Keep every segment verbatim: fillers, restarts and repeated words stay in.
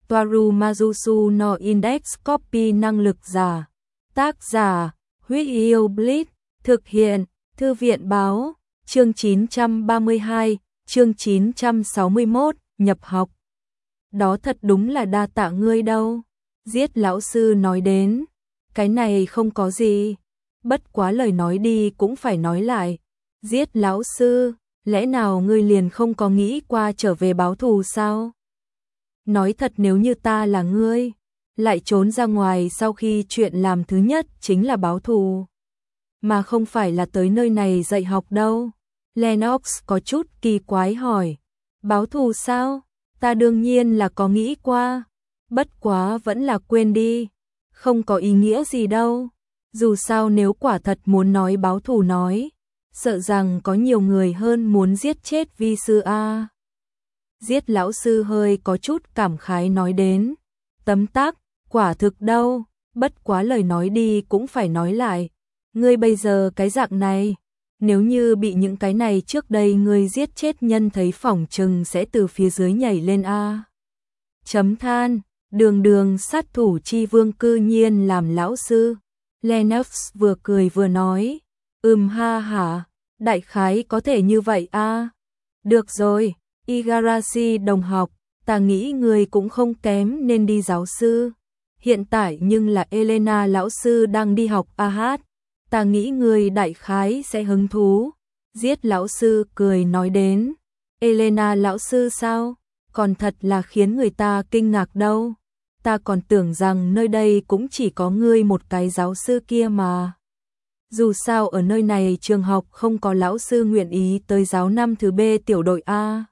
Toaru Majusu no Index Copy năng lực giả. Tác giả, Huyết Yêu Blitz. Thực hiện, Thư viện Báo. Chương chín trăm ba mươi hai, chương chín trăm sáu mươi mốt, nhập học. Đó thật đúng là đa tạ ngươi đâu. Giết lão sư nói đến. Cái này không có gì. Bất quá lời nói đi cũng phải nói lại. Giết lão sư, lẽ nào ngươi liền không có nghĩ qua trở về báo thù sao? Nói thật, nếu như ta là ngươi, lại trốn ra ngoài sau khi chuyện làm thứ nhất chính là báo thù, mà không phải là tới nơi này dạy học đâu. Lennox có chút kỳ quái hỏi. Báo thù sao? Ta đương nhiên là có nghĩ qua. Bất quá vẫn là quên đi. Không có ý nghĩa gì đâu. Dù sao nếu quả thật muốn nói báo thù nói, sợ rằng có nhiều người hơn muốn giết chết vi sư a. Giết lão sư hơi có chút cảm khái nói đến. Tấm tắc, quả thực đâu. Bất quá lời nói đi cũng phải nói lại. Ngươi bây giờ cái dạng này, nếu như bị những cái này trước đây ngươi giết chết nhân thấy phỏng chừng sẽ từ phía dưới nhảy lên a. Chấm than, đường đường sát thủ chi vương cư nhiên làm lão sư. Lennox vừa cười vừa nói. Ừm ha hả, đại khái có thể như vậy a. Được rồi, Igarashi đồng học, ta nghĩ người cũng không kém nên đi giáo sư. Hiện tại nhưng là Elena lão sư đang đi học a hát. Ta nghĩ người đại khái sẽ hứng thú. Giết lão sư cười nói đến. Elena lão sư sao? Còn thật là khiến người ta kinh ngạc đâu. Ta còn tưởng rằng nơi đây cũng chỉ có ngươi một cái giáo sư kia mà. Dù sao ở nơi này trường học không có lão sư nguyện ý tới giáo năm thứ B tiểu đội A.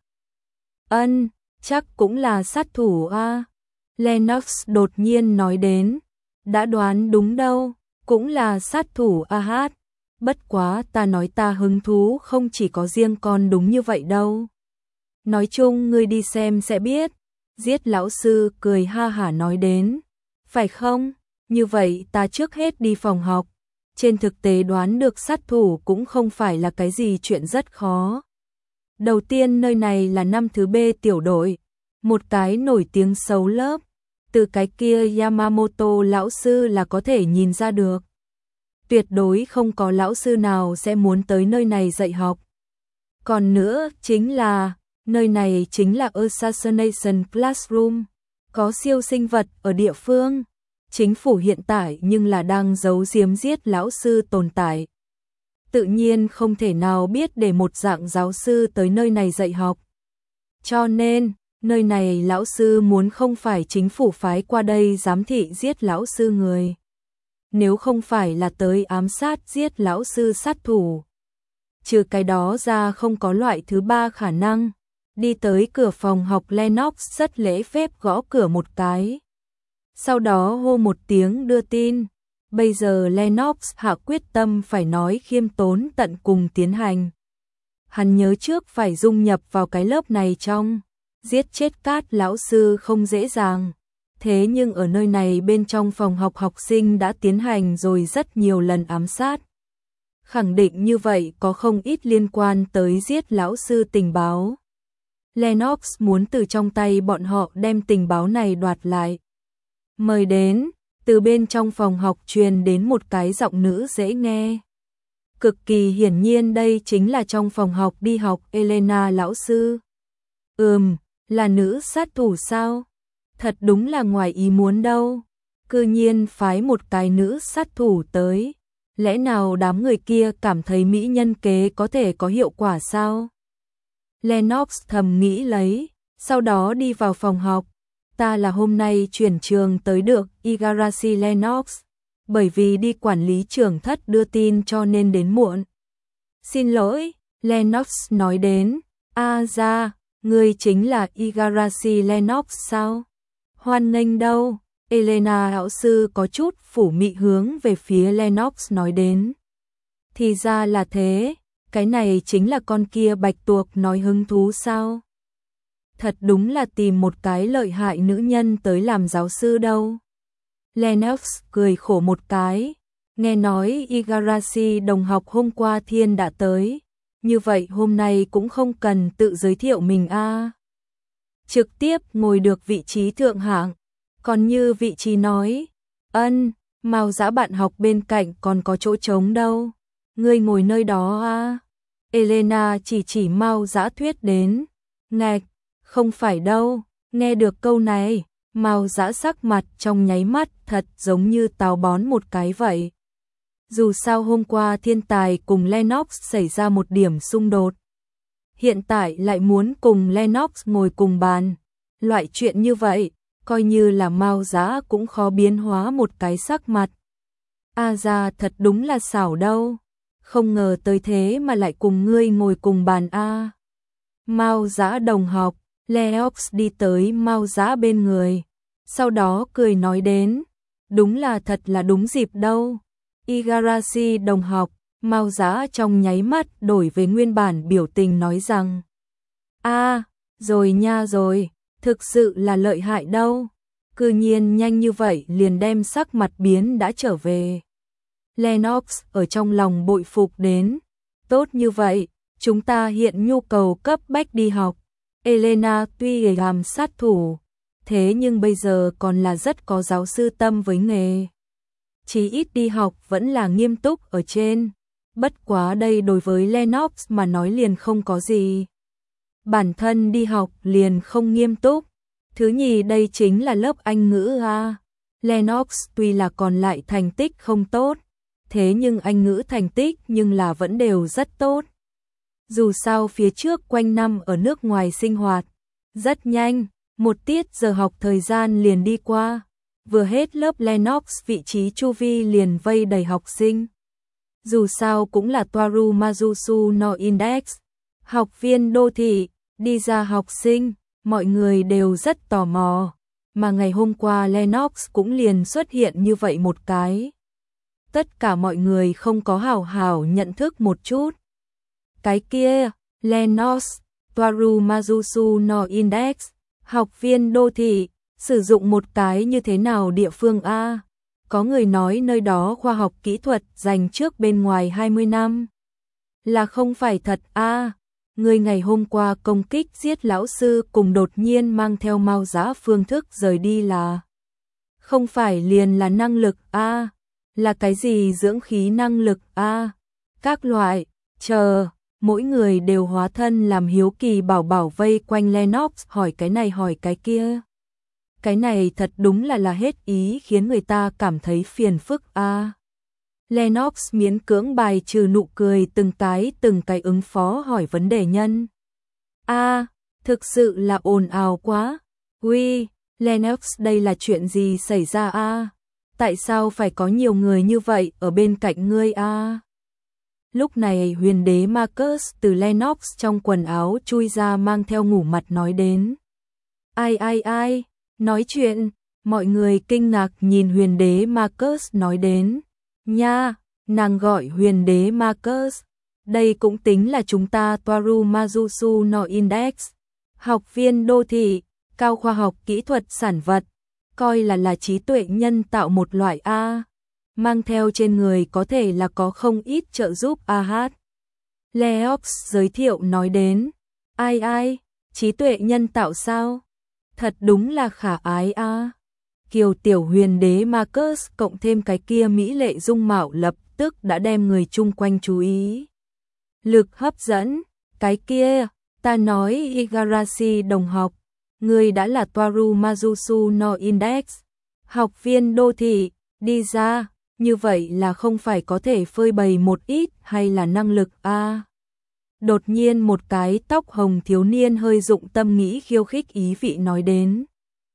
Ân, chắc cũng là sát thủ A. Lennox đột nhiên nói đến. Đã đoán đúng đâu, cũng là sát thủ A hát. Bất quá ta nói ta hứng thú không chỉ có riêng con đúng như vậy đâu. Nói chung ngươi đi xem sẽ biết. Giết lão sư cười ha hả nói đến. Phải không? Như vậy ta trước hết đi phòng học. Trên thực tế đoán được sát thủ cũng không phải là cái gì chuyện rất khó. Đầu tiên nơi này là năm thứ B tiểu đội. Một cái nổi tiếng xấu lớp. Từ cái kia Yamamoto lão sư là có thể nhìn ra được. Tuyệt đối không có lão sư nào sẽ muốn tới nơi này dạy học. Còn nữa chính là nơi này chính là Assassination Classroom, có siêu sinh vật ở địa phương. Chính phủ hiện tại nhưng là đang giấu giếm giết lão sư tồn tại. Tự nhiên không thể nào biết để một dạng giáo sư tới nơi này dạy học. Cho nên, nơi này lão sư muốn không phải chính phủ phái qua đây giám thị giết lão sư người. Nếu không phải là tới ám sát giết lão sư sát thủ. Trừ cái đó ra không có loại thứ ba khả năng. Đi tới cửa phòng học, Lennox rất lễ phép gõ cửa một cái. Sau đó hô một tiếng đưa tin. Bây giờ Lennox hạ quyết tâm phải nói khiêm tốn tận cùng tiến hành. Hắn nhớ trước phải dung nhập vào cái lớp này trong. Giết chết Cát lão sư không dễ dàng. Thế nhưng ở nơi này bên trong phòng học học sinh đã tiến hành rồi rất nhiều lần ám sát. Khẳng định như vậy có không ít liên quan tới giết lão sư tình báo. Lennox muốn từ trong tay bọn họ đem tình báo này đoạt lại. Mời đến, từ bên trong phòng học truyền đến một cái giọng nữ dễ nghe. Cực kỳ hiển nhiên đây chính là trong phòng học đi học Elena lão sư. Ừm, là nữ sát thủ sao? Thật đúng là ngoài ý muốn đâu. Cư nhiên phái một cái nữ sát thủ tới. Lẽ nào đám người kia cảm thấy mỹ nhân kế có thể có hiệu quả sao? Lennox thầm nghĩ lấy, sau đó đi vào phòng học. Ta là hôm nay chuyển trường tới được Igarashi Lennox, bởi vì đi quản lý trưởng thất đưa tin cho nên đến muộn. Xin lỗi, Lennox nói đến. A ra, ngươi chính là Igarashi Lennox sao? Hoan nghênh đâu? Elena lão sư có chút phủ mị hướng về phía Lennox nói đến. Thì ra là thế, cái này chính là con kia bạch tuộc nói hứng thú sao? Thật đúng là tìm một cái lợi hại nữ nhân tới làm giáo sư đâu. Lennox cười khổ một cái. Nghe nói Igarashi đồng học hôm qua thiên đã tới. Như vậy hôm nay cũng không cần tự giới thiệu mình a. trực tiếp ngồi được vị trí thượng hạng. Còn như vị trí nói, ân, Mao Dã bạn học bên cạnh còn có chỗ trống đâu. Ngươi ngồi nơi đó à? Elena chỉ chỉ Mao Dã thuyết đến. Ngạch, không phải đâu. Nghe được câu này, Mao Dã sắc mặt trong nháy mắt thật giống như táo bón một cái vậy. Dù sao hôm qua thiên tài cùng Lennox xảy ra một điểm xung đột. Hiện tại lại muốn cùng Lennox ngồi cùng bàn. Loại chuyện như vậy, coi như là Mao Dã cũng khó biến hóa một cái sắc mặt. A ra thật đúng là xảo đâu. Không ngờ tới thế mà lại cùng ngươi ngồi cùng bàn a. Mao Dã đồng học, Lennox đi tới Mao Dã bên người. Sau đó cười nói đến, đúng là thật là đúng dịp đâu. Igarashi đồng học, Mao Dã trong nháy mắt đổi về nguyên bản biểu tình nói rằng, a, rồi nha rồi, thực sự là lợi hại đâu. Cư nhiên nhanh như vậy liền đem sắc mặt biến đã trở về. Lennox ở trong lòng bội phục đến, tốt như vậy, chúng ta hiện nhu cầu cấp bách đi học. Elena tuy làm sát thủ, thế nhưng bây giờ còn là rất có giáo sư tâm với nghề. Chỉ ít đi học vẫn là nghiêm túc ở trên. Bất quá đây đối với Lennox mà nói liền không có gì. Bản thân đi học liền không nghiêm túc. Thứ nhì đây chính là lớp Anh ngữ a. Lennox tuy là còn lại thành tích không tốt, thế nhưng Anh ngữ thành tích nhưng là vẫn đều rất tốt. Dù sao phía trước quanh năm ở nước ngoài sinh hoạt, rất nhanh, một tiết giờ học thời gian liền đi qua. Vừa hết lớp Lennox vị trí chu vi liền vây đầy học sinh. Dù sao cũng là Toaru Mazusu no Index, học viên đô thị, đi ra học sinh, mọi người đều rất tò mò. Mà ngày hôm qua Lennox cũng liền xuất hiện như vậy một cái. Tất cả mọi người không có hảo hảo nhận thức một chút. Cái kia, Lennox, Toaru Mazusu no Index, học viên đô thị, sử dụng một cái như thế nào địa phương a? Có người nói nơi đó khoa học kỹ thuật dành trước bên ngoài hai mươi năm. Là không phải thật a? Người ngày hôm qua công kích giết lão sư cùng đột nhiên mang theo Mao Dã phương thức rời đi là không phải liền là năng lực a? Là cái gì dưỡng khí năng lực a? Các loại, chờ, mỗi người đều hóa thân làm hiếu kỳ bảo bảo vây quanh Lennox hỏi cái này hỏi cái kia. Cái này thật đúng là là hết ý khiến người ta cảm thấy phiền phức a. Lennox miễn cưỡng bài trừ nụ cười từng cái từng cái ứng phó hỏi vấn đề nhân. A, thực sự là ồn ào quá. Uy, Lennox đây là chuyện gì xảy ra a? Tại sao phải có nhiều người như vậy ở bên cạnh ngươi a? Lúc này huyền đế Marcus từ Lennox trong quần áo chui ra mang theo ngủ mặt nói đến. Ai ai ai, nói chuyện, mọi người kinh ngạc nhìn huyền đế Marcus nói đến. Nha, nàng gọi huyền đế Marcus, đây cũng tính là chúng ta Toaru Mazusu no Index, học viên đô thị, cao khoa học kỹ thuật sản vật, coi là là trí tuệ nhân tạo một loại A. Mang theo trên người có thể là có không ít trợ giúp a hát. Leox giới thiệu nói đến. Ai ai, trí tuệ nhân tạo sao? Thật đúng là khả ái a. Kiều tiểu huyền đế Marcus cộng thêm cái kia mỹ lệ dung mạo lập tức đã đem người chung quanh chú ý. Lực hấp dẫn, cái kia, ta nói Igarashi đồng học, người đã là Toaru Mazusu no Index, học viên đô thị, đi ra, như vậy là không phải có thể phơi bày một ít hay là năng lực a. Đột nhiên một cái tóc hồng thiếu niên hơi dụng tâm nghĩ khiêu khích ý vị nói đến.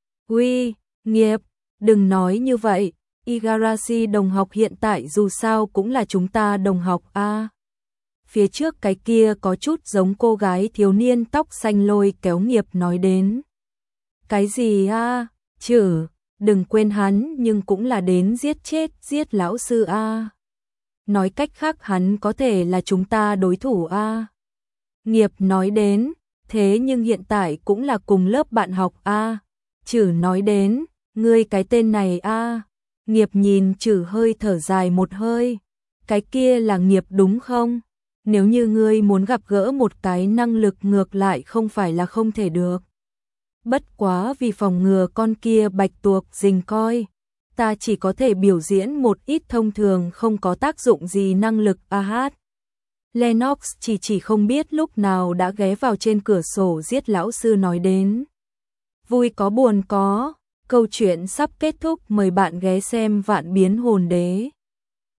Uy, nghiệp, đừng nói như vậy, Igarashi đồng học hiện tại dù sao cũng là chúng ta đồng học a. Phía trước cái kia có chút giống cô gái thiếu niên tóc xanh lôi kéo nghiệp nói đến. Cái gì a? Chử, đừng quên hắn nhưng cũng là đến giết chết giết lão sư a. Nói cách khác hắn có thể là chúng ta đối thủ a. Nghiệp nói đến, thế nhưng hiện tại cũng là cùng lớp bạn học a. Chử nói đến, ngươi cái tên này a. Nghiệp nhìn Chử hơi thở dài một hơi. Cái kia là nghiệp đúng không? Nếu như ngươi muốn gặp gỡ một cái năng lực ngược lại không phải là không thể được. Bất quá vì phòng ngừa con kia bạch tuộc rình coi, ta chỉ có thể biểu diễn một ít thông thường không có tác dụng gì năng lực a hát. Lennox chỉ chỉ không biết lúc nào đã ghé vào trên cửa sổ giết lão sư nói đến. Vui có buồn có, câu chuyện sắp kết thúc, mời bạn ghé xem Vạn Biến Hồn Đế.